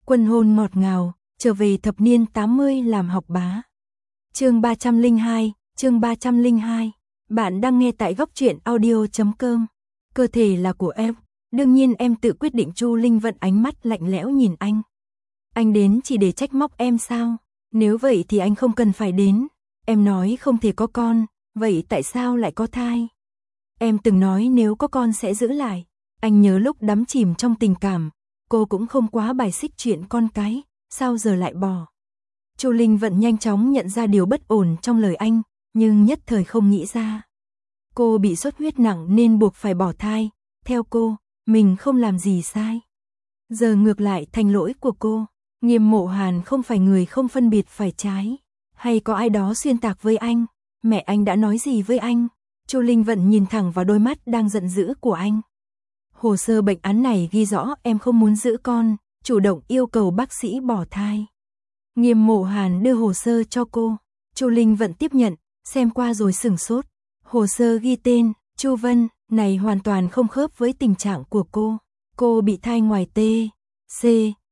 Quân hôn ngọt ngào, trở về thập niên 80 làm học bá. Chương 302, chương 302. Bạn đang nghe tại góc truyện audio.com. Cơ thể là của em, đương nhiên em tự quyết định. Chu Linh Vận ánh mắt lạnh lẽo nhìn anh. Anh đến chỉ để trách móc em sao? Nếu vậy thì anh không cần phải đến. Em nói không thể có con, vậy tại sao lại có thai? Em từng nói nếu có con sẽ giữ lại. Anh nhớ lúc đắm chìm trong tình cảm, cô cũng không quá bài xích chuyện con cái, sao giờ lại bỏ? Chu Linh Vận nhanh chóng nhận ra điều bất ổn trong lời anh, nhưng nhất thời không nghĩ ra. Cô bị xuất huyết nặng nên buộc phải bỏ thai, theo cô, mình không làm gì sai. Giờ ngược lại thành lỗi của cô. Nghiêm Mộ Hàn không phải người không phân biệt phải trái, hay có ai đó xuyên tạc với anh? Mẹ anh đã nói gì với anh? Chu Linh Vận nhìn thẳng vào đôi mắt đang giận dữ của anh. Hồ sơ bệnh án này ghi rõ em không muốn giữ con, chủ động yêu cầu bác sĩ bỏ thai. Nghiêm Mộ Hàn đưa hồ sơ cho cô. Chu Linh Vận tiếp nhận, xem qua rồi sửng sốt. Hồ sơ ghi tên Chu Vân, này hoàn toàn không khớp với tình trạng của cô. Cô bị thai ngoài T, C,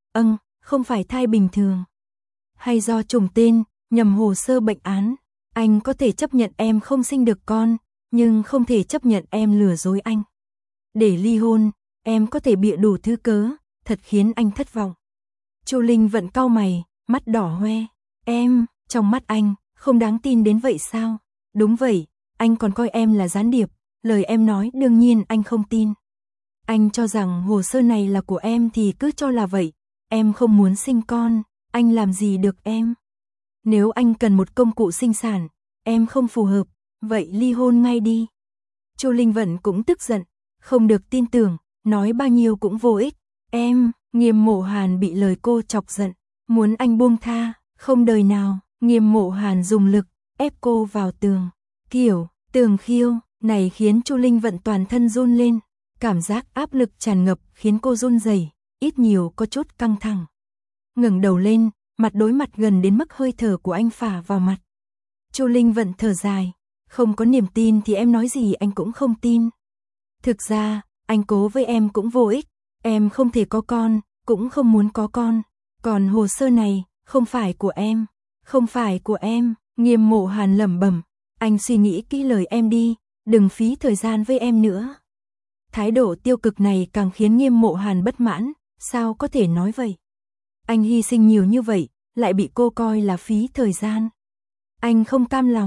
không phải thai bình thường. Hay do trùng tên, nhầm hồ sơ bệnh án. Anh có thể chấp nhận em không sinh được con, nhưng không thể chấp nhận em lừa dối anh. Để ly hôn, em có thể bịa đủ thứ cớ, thật khiến anh thất vọng. Chu Linh Vận cau mày, mắt đỏ hoe. Em, trong mắt anh, không đáng tin đến vậy sao? Đúng vậy, anh còn coi em là gián điệp, lời em nói đương nhiên anh không tin. Anh cho rằng hồ sơ này là của em thì cứ cho là vậy. Em không muốn sinh con, anh làm gì được em? Nếu anh cần một công cụ sinh sản, em không phù hợp, vậy ly hôn ngay đi. Chu Linh Vận cũng tức giận, không được tin tưởng, nói bao nhiêu cũng vô ích. Em, Nghiêm Mộ Hàn bị lời cô chọc giận, muốn anh buông tha, không đời nào. Nghiêm Mộ Hàn dùng lực, ép cô vào tường. Kiểu, tường khiêu, này khiến Chu Linh Vận toàn thân run lên. Cảm giác áp lực tràn ngập khiến cô run rẩy, ít nhiều có chút căng thẳng. Ngẩng đầu lên, mặt đối mặt gần đến mức hơi thở của anh phả vào mặt. Chu Linh Vận thở dài, không có niềm tin thì em nói gì anh cũng không tin. Thực ra, anh cố với em cũng vô ích, em không thể có con, cũng không muốn có con. Còn hồ sơ này, không phải của em, không phải của em. Nghiêm Mộ Hàn lẩm bẩm, anh suy nghĩ kỹ lời em đi, đừng phí thời gian với em nữa. Thái độ tiêu cực này càng khiến Nghiêm Mộ Hàn bất mãn, sao có thể nói vậy? Anh hy sinh nhiều như vậy, lại bị cô coi là phí thời gian. Anh không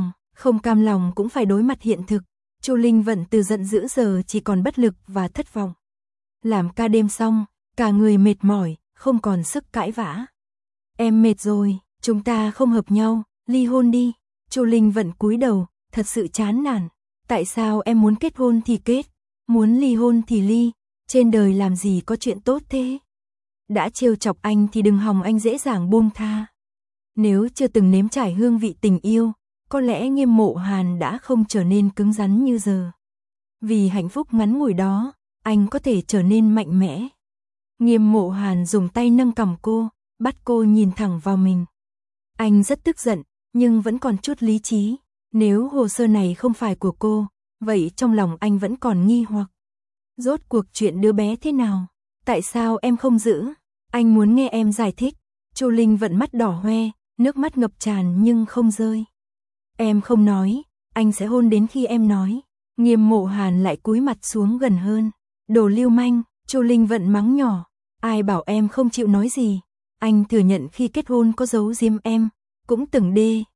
cam lòng cũng phải đối mặt hiện thực. Chu Linh Vận từ giận dữ giờ chỉ còn bất lực và thất vọng. Làm ca đêm xong, cả người mệt mỏi, không còn sức cãi vã. Em mệt rồi, chúng ta không hợp nhau, ly hôn đi. Chu Linh Vận cúi đầu, thật sự chán nản. Tại sao em muốn kết hôn thì kết, muốn ly hôn thì ly, trên đời làm gì có chuyện tốt thế? Đã trêu chọc anh thì đừng hòng anh dễ dàng buông tha. Nếu chưa từng nếm trải hương vị tình yêu, có lẽ Nghiêm Mộ Hàn đã không trở nên cứng rắn như giờ. Vì hạnh phúc ngắn ngủi đó, anh có thể trở nên mạnh mẽ. Nghiêm Mộ Hàn dùng tay nâng cằm cô, bắt cô nhìn thẳng vào mình. Anh rất tức giận, nhưng vẫn còn chút lý trí. Nếu hồ sơ này không phải của cô, vậy trong lòng anh vẫn còn nghi hoặc. Rốt cuộc chuyện đứa bé thế nào? Tại sao em không giữ? Anh muốn nghe em giải thích. Chu Linh Vận mắt đỏ hoe, nước mắt ngập tràn nhưng không rơi. Em không nói, anh sẽ hôn đến khi em nói. Nghiêm Mộ Hàn lại cúi mặt xuống gần hơn. Đồ lưu manh, Chu Linh Vận mắng nhỏ. Ai bảo em không chịu nói gì? Anh thừa nhận khi kết hôn có giấu giếm em, cũng từng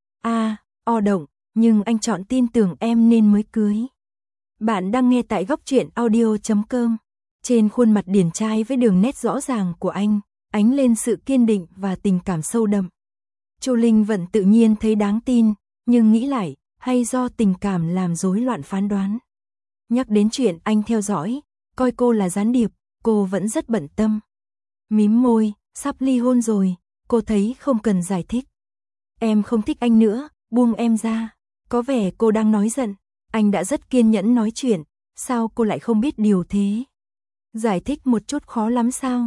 động, nhưng anh chọn tin tưởng em nên mới cưới. Bạn đang nghe tại góc truyện audio.com. Trên khuôn mặt điển trai với đường nét rõ ràng của anh, ánh lên sự kiên định và tình cảm sâu đậm. Chu Linh Vận tự nhiên thấy đáng tin, nhưng nghĩ lại, hay do tình cảm làm rối loạn phán đoán. Nhắc đến chuyện anh theo dõi, coi cô là gián điệp, cô vẫn rất bận tâm. Mím môi, sắp ly hôn rồi, cô thấy không cần giải thích. Em không thích anh nữa, buông em ra. Có vẻ cô đang nói giận, anh đã rất kiên nhẫn nói chuyện, sao cô lại không biết điều thế? Giải thích một chút khó lắm sao?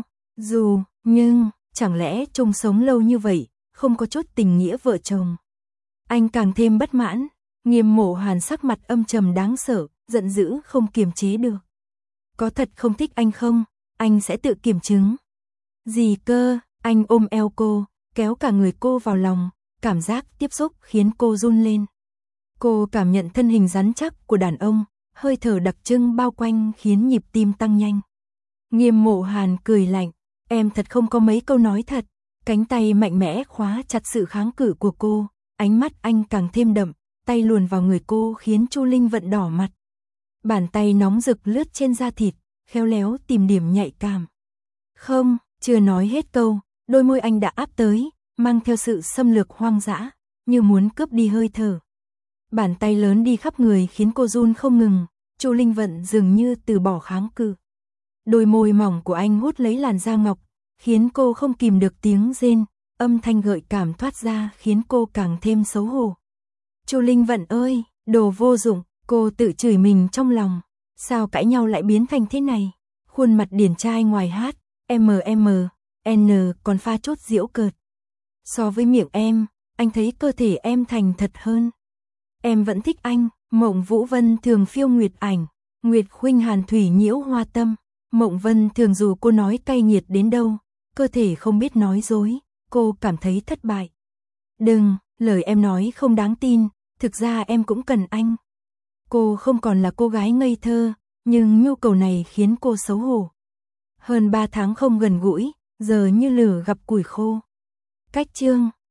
Nhưng, chẳng lẽ chung sống lâu như vậy, không có chút tình nghĩa vợ chồng? Anh càng thêm bất mãn, Nghiêm Mộ Hàn sắc mặt âm trầm đáng sợ, giận dữ không kiềm chế được. Có thật không thích anh không? Anh sẽ tự kiểm chứng. Gì cơ? Anh ôm eo cô, kéo cả người cô vào lòng, cảm giác tiếp xúc khiến cô run lên. Cô cảm nhận thân hình rắn chắc của đàn ông, hơi thở đặc trưng bao quanh khiến nhịp tim tăng nhanh. Nghiêm Mộ Hàn cười lạnh, em thật không có mấy câu nói thật. Cánh tay mạnh mẽ khóa chặt sự kháng cự của cô, ánh mắt anh càng thêm đậm, tay luồn vào người cô khiến Chu Linh Vận đỏ mặt. Bàn tay nóng rực lướt trên da thịt, khéo léo tìm điểm nhạy cảm. Không, chưa nói hết câu, đôi môi anh đã áp tới, mang theo sự xâm lược hoang dã, như muốn cướp đi hơi thở. Bàn tay lớn đi khắp người khiến cô run không ngừng, Chu Linh Vận dường như từ bỏ kháng cự. Đôi môi mỏng của anh hút lấy làn da ngọc, khiến cô không kìm được tiếng rên, âm thanh gợi cảm thoát ra khiến cô càng thêm xấu hổ. Chu Linh Vận ơi, đồ vô dụng, cô tự chửi mình trong lòng, sao cãi nhau lại biến thành thế này? Khuôn mặt điển trai ngoài hát, N còn pha chút giễu cợt. So với miệng em, anh thấy cơ thể em thành thật hơn. Em vẫn thích anh, Mộng Vũ Vân thường phiêu nguyệt ảnh, Nguyệt khuynh hàn thủy nhiễu hoa tâm. Mộng Vân thường dù cô nói cay nghiệt đến đâu, cơ thể không biết nói dối, cô cảm thấy thất bại. Đừng, lời em nói không đáng tin, thực ra em cũng cần anh. Cô không còn là cô gái ngây thơ, nhưng nhu cầu này khiến cô xấu hổ. Hơn 3 tháng không gần gũi, giờ như lửa gặp củi khô. Cách chương